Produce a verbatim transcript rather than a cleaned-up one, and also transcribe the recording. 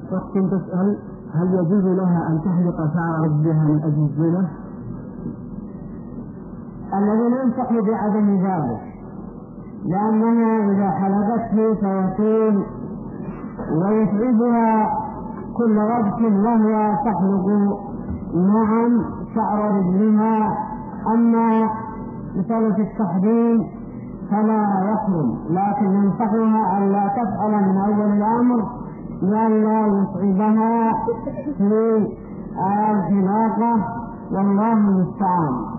أخت تسأل: هل يجوز لها أن تحلق شعر رجلها من أجل الزينة؟ الذي ننصح بعدم ذلك، لأنها إذا حلقته سيكون ويتعبها كل وقت وهي تحلق معا شعر رجلها. أما مسألة التحديد فلا يحرم، لكن ننصحها أن لا تفعل من أول الأمر لئلا يصعبها في الحلاقة، والله المستعان.